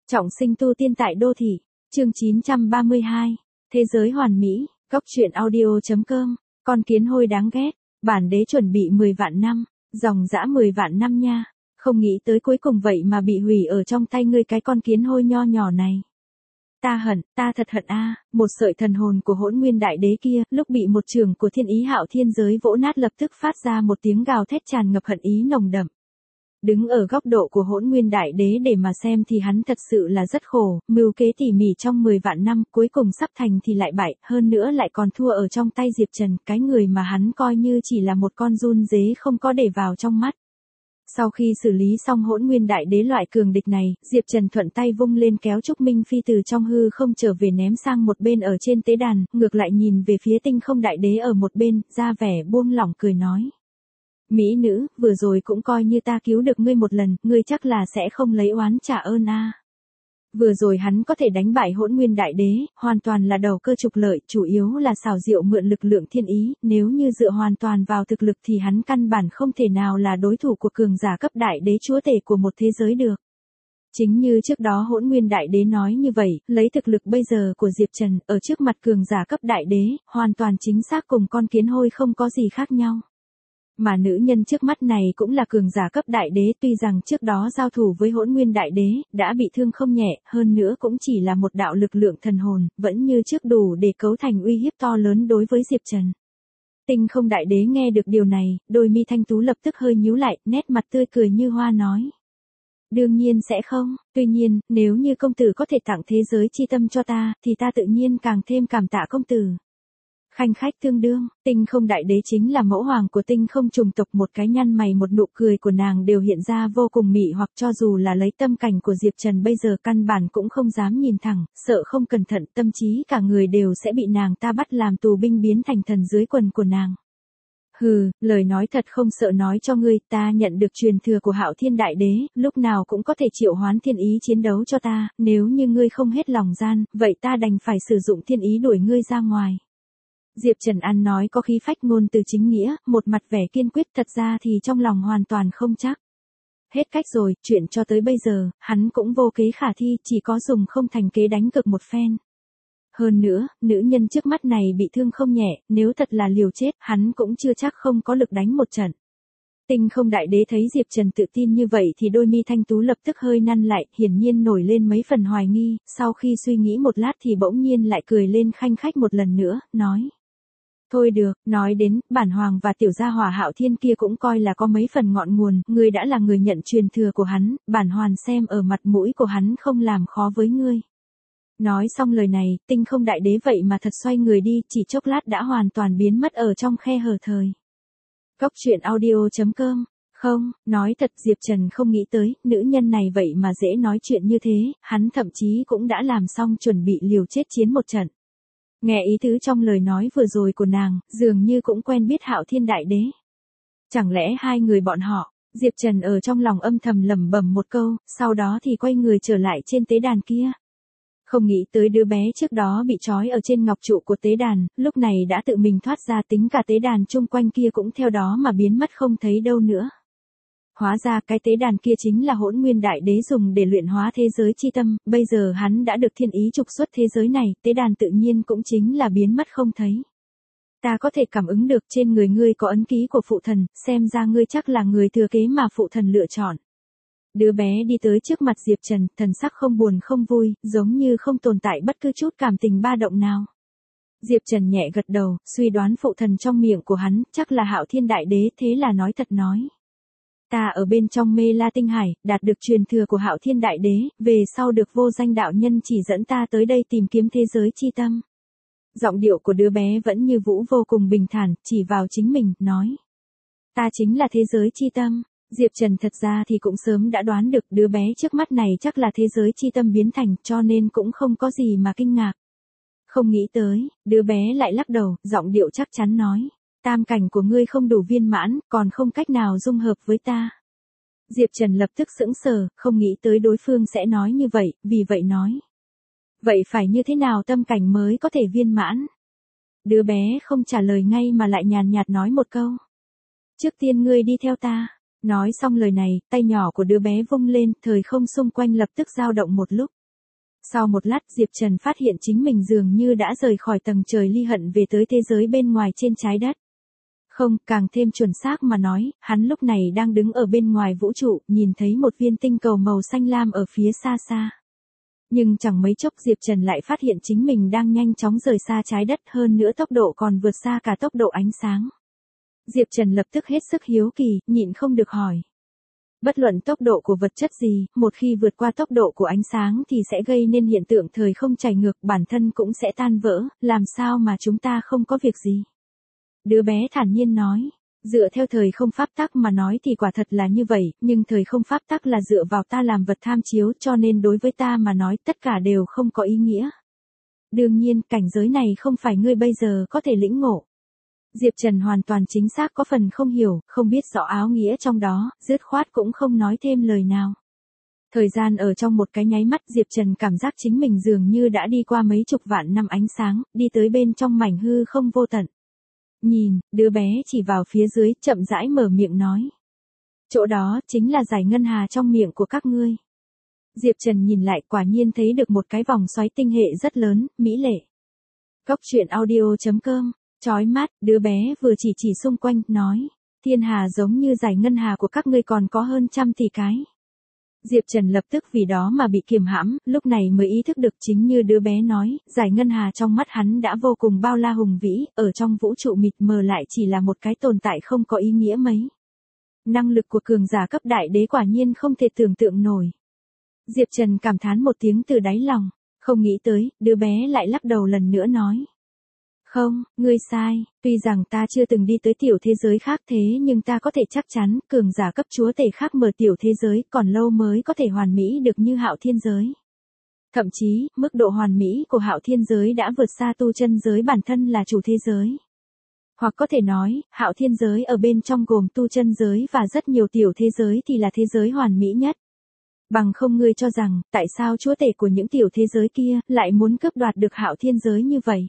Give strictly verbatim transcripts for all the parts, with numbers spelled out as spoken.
Trọng sinh tu tiên tại đô thị, chương chín trăm ba mươi hai, thế giới hoàn mỹ, góc truyện audio chấm com, con kiến hôi đáng ghét, bản đế chuẩn bị mười vạn năm, dòng dã mười vạn năm nha, không nghĩ tới cuối cùng vậy mà bị hủy ở trong tay ngươi cái con kiến hôi nho nhỏ này. Ta hận, ta thật hận a, một sợi thần hồn của Hỗn Nguyên Đại Đế kia, lúc bị một trường của Thiên Ý Hạo Thiên giới vỗ nát lập tức phát ra một tiếng gào thét tràn ngập hận ý nồng đậm. Đứng ở góc độ của Hỗn Nguyên Đại Đế để mà xem thì hắn thật sự là rất khổ, mưu kế tỉ mỉ trong mười vạn năm, cuối cùng sắp thành thì lại bại, hơn nữa lại còn thua ở trong tay Diệp Trần, cái người mà hắn coi như chỉ là một con giun dế không có để vào trong mắt. Sau khi xử lý xong Hỗn Nguyên Đại Đế loại cường địch này, Diệp Trần thuận tay vung lên kéo Trúc Minh Phi từ trong hư không trở về ném sang một bên ở trên tế đàn, ngược lại nhìn về phía Tinh Không Đại Đế ở một bên, ra vẻ buông lỏng cười nói. Mỹ nữ, vừa rồi cũng coi như ta cứu được ngươi một lần, ngươi chắc là sẽ không lấy oán trả ơn a. Vừa rồi hắn có thể đánh bại Hỗn Nguyên Đại Đế, hoàn toàn là đầu cơ trục lợi, chủ yếu là xảo diệu mượn lực lượng thiên ý, nếu như dựa hoàn toàn vào thực lực thì hắn căn bản không thể nào là đối thủ của cường giả cấp đại đế chúa tể của một thế giới được. Chính như trước đó Hỗn Nguyên Đại Đế nói như vậy, lấy thực lực bây giờ của Diệp Trần, ở trước mặt cường giả cấp đại đế, hoàn toàn chính xác cùng con kiến hôi không có gì khác nhau. Mà nữ nhân trước mắt này cũng là cường giả cấp đại đế, tuy rằng trước đó giao thủ với Hỗn Nguyên Đại Đế, đã bị thương không nhẹ, hơn nữa cũng chỉ là một đạo lực lượng thần hồn, vẫn như trước đủ để cấu thành uy hiếp to lớn đối với Diệp Trần. Tinh Không Đại Đế nghe được điều này, đôi mi thanh tú lập tức hơi nhíu lại, nét mặt tươi cười như hoa nói. Đương nhiên sẽ không, tuy nhiên, nếu như công tử có thể tặng thế giới chi tâm cho ta, thì ta tự nhiên càng thêm cảm tạ công tử. Khanh khách tương đương, Tinh Không Đại Đế chính là mẫu hoàng của Tinh Không chủng tộc, một cái nhăn mày một nụ cười của nàng đều hiện ra vô cùng mị hoặc, cho dù là lấy tâm cảnh của Diệp Trần bây giờ căn bản cũng không dám nhìn thẳng, sợ không cẩn thận tâm trí cả người đều sẽ bị nàng ta bắt làm tù binh biến thành thần dưới quần của nàng. Hừ, lời nói thật không sợ nói cho ngươi, ta nhận được truyền thừa của Hạo Thiên Đại Đế, lúc nào cũng có thể triệu hoán thiên ý chiến đấu cho ta, nếu như ngươi không hết lòng gian, vậy ta đành phải sử dụng thiên ý đuổi ngươi ra ngoài. Diệp Trần ăn nói có khí phách ngôn từ chính nghĩa, một mặt vẻ kiên quyết, thật ra thì trong lòng hoàn toàn không chắc. Hết cách rồi, chuyện cho tới bây giờ, hắn cũng vô kế khả thi, chỉ có dùng không thành kế đánh cực một phen. Hơn nữa, nữ nhân trước mắt này bị thương không nhẹ, nếu thật là liều chết, hắn cũng chưa chắc không có lực đánh một trận. Tinh Không Đại Đế thấy Diệp Trần tự tin như vậy thì đôi mi thanh tú lập tức hơi nhăn lại, hiển nhiên nổi lên mấy phần hoài nghi, sau khi suy nghĩ một lát thì bỗng nhiên lại cười lên khanh khách một lần nữa, nói. Thôi được, nói đến, bản hoàng và tiểu gia hỏa Hạo Thiên kia cũng coi là có mấy phần ngọn nguồn, ngươi đã là người nhận truyền thừa của hắn, bản hoàn xem ở mặt mũi của hắn không làm khó với ngươi. Nói xong lời này, Tinh Không Đại Đế vậy mà thật xoay người đi, chỉ chốc lát đã hoàn toàn biến mất ở trong khe hở thời. Góc truyện audio chấm com, không, nói thật Diệp Trần không nghĩ tới, nữ nhân này vậy mà dễ nói chuyện như thế, hắn thậm chí cũng đã làm xong chuẩn bị liều chết chiến một trận. Nghe ý tứ trong lời nói vừa rồi của nàng, dường như cũng quen biết Hạo Thiên Đại Đế. Chẳng lẽ hai người bọn họ, Diệp Trần ở trong lòng âm thầm lẩm bẩm một câu, sau đó thì quay người trở lại trên tế đàn kia. Không nghĩ tới đứa bé trước đó bị trói ở trên ngọc trụ của tế đàn, lúc này đã tự mình thoát ra, tính cả tế đàn chung quanh kia cũng theo đó mà biến mất không thấy đâu nữa. Hóa ra cái tế đàn kia chính là Hỗn Nguyên Đại Đế dùng để luyện hóa thế giới chi tâm, bây giờ hắn đã được thiên ý trục xuất thế giới này, tế đàn tự nhiên cũng chính là biến mất không thấy. Ta có thể cảm ứng được trên người ngươi có ấn ký của phụ thần, xem ra ngươi chắc là người thừa kế mà phụ thần lựa chọn. Đứa bé đi tới trước mặt Diệp Trần, thần sắc không buồn không vui, giống như không tồn tại bất cứ chút cảm tình ba động nào. Diệp Trần nhẹ gật đầu, suy đoán phụ thần trong miệng của hắn, chắc là Hạo Thiên Đại Đế, thế là nói thật nói. Ta ở bên trong Mê La Tinh Hải, đạt được truyền thừa của Hạo Thiên Đại Đế, về sau được vô danh đạo nhân chỉ dẫn ta tới đây tìm kiếm thế giới chi tâm. Giọng điệu của đứa bé vẫn như vũ vô cùng bình thản, chỉ vào chính mình, nói. Ta chính là thế giới chi tâm. Diệp Trần thật ra thì cũng sớm đã đoán được đứa bé trước mắt này chắc là thế giới chi tâm biến thành, cho nên cũng không có gì mà kinh ngạc. Không nghĩ tới, đứa bé lại lắc đầu, giọng điệu chắc chắn nói. Tam cảnh của ngươi không đủ viên mãn, còn không cách nào dung hợp với ta. Diệp Trần lập tức sững sờ, không nghĩ tới đối phương sẽ nói như vậy, vì vậy nói. Vậy phải như thế nào tâm cảnh mới có thể viên mãn? Đứa bé không trả lời ngay mà lại nhàn nhạt nói một câu. Trước tiên ngươi đi theo ta. Nói xong lời này, tay nhỏ của đứa bé vung lên, thời không xung quanh lập tức dao động một lúc. Sau một lát Diệp Trần phát hiện chính mình dường như đã rời khỏi tầng trời ly hận về tới thế giới bên ngoài trên trái đất. Không, càng thêm chuẩn xác mà nói, hắn lúc này đang đứng ở bên ngoài vũ trụ, nhìn thấy một viên tinh cầu màu xanh lam ở phía xa xa. Nhưng chẳng mấy chốc Diệp Trần lại phát hiện chính mình đang nhanh chóng rời xa trái đất, hơn nữa tốc độ còn vượt xa cả tốc độ ánh sáng. Diệp Trần lập tức hết sức hiếu kỳ, nhịn không được hỏi. Bất luận tốc độ của vật chất gì, một khi vượt qua tốc độ của ánh sáng thì sẽ gây nên hiện tượng thời không chảy ngược, bản thân cũng sẽ tan vỡ, làm sao mà chúng ta không có việc gì? Đứa bé thản nhiên nói, dựa theo thời không pháp tắc mà nói thì quả thật là như vậy, nhưng thời không pháp tắc là dựa vào ta làm vật tham chiếu, cho nên đối với ta mà nói tất cả đều không có ý nghĩa. Đương nhiên, cảnh giới này không phải ngươi bây giờ có thể lĩnh ngộ. Diệp Trần hoàn toàn chính xác có phần không hiểu, không biết rõ áo nghĩa trong đó, dứt khoát cũng không nói thêm lời nào. Thời gian ở trong một cái nháy mắt Diệp Trần cảm giác chính mình dường như đã đi qua mấy chục vạn năm ánh sáng, đi tới bên trong mảnh hư không vô tận. Nhìn, đứa bé chỉ vào phía dưới, chậm rãi mở miệng nói. Chỗ đó, chính là dải ngân hà trong miệng của các ngươi. Diệp Trần nhìn lại quả nhiên thấy được một cái vòng xoáy tinh hệ rất lớn, mỹ lệ. Cốc truyện audio chấm com, chói mắt, đứa bé vừa chỉ chỉ xung quanh, nói. Thiên hà giống như dải ngân hà của các ngươi còn có hơn trăm tỷ cái. Diệp Trần lập tức vì đó mà bị kiềm hãm, lúc này mới ý thức được chính như đứa bé nói, dải ngân hà trong mắt hắn đã vô cùng bao la hùng vĩ, ở trong vũ trụ mịt mờ lại chỉ là một cái tồn tại không có ý nghĩa mấy. Năng lực của cường giả cấp đại đế quả nhiên không thể tưởng tượng nổi. Diệp Trần cảm thán một tiếng từ đáy lòng, không nghĩ tới, đứa bé lại lắc đầu lần nữa nói. Không, ngươi sai, tuy rằng ta chưa từng đi tới tiểu thế giới khác thế nhưng ta có thể chắc chắn, cường giả cấp chúa tể khác mở tiểu thế giới còn lâu mới có thể hoàn mỹ được như Hạo Thiên giới. Thậm chí, mức độ hoàn mỹ của Hạo Thiên giới đã vượt xa tu chân giới bản thân là chủ thế giới. Hoặc có thể nói, Hạo Thiên giới ở bên trong gồm tu chân giới và rất nhiều tiểu thế giới thì là thế giới hoàn mỹ nhất. Bằng không ngươi cho rằng, tại sao chúa tể của những tiểu thế giới kia lại muốn cướp đoạt được Hạo Thiên giới như vậy?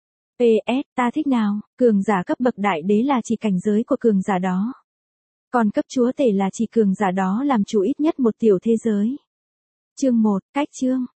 pê ét, ta thích nào, cường giả cấp bậc đại đế là chỉ cảnh giới của cường giả đó. Còn cấp chúa tể là chỉ cường giả đó làm chủ ít nhất một tiểu thế giới. Chương một, cách chương,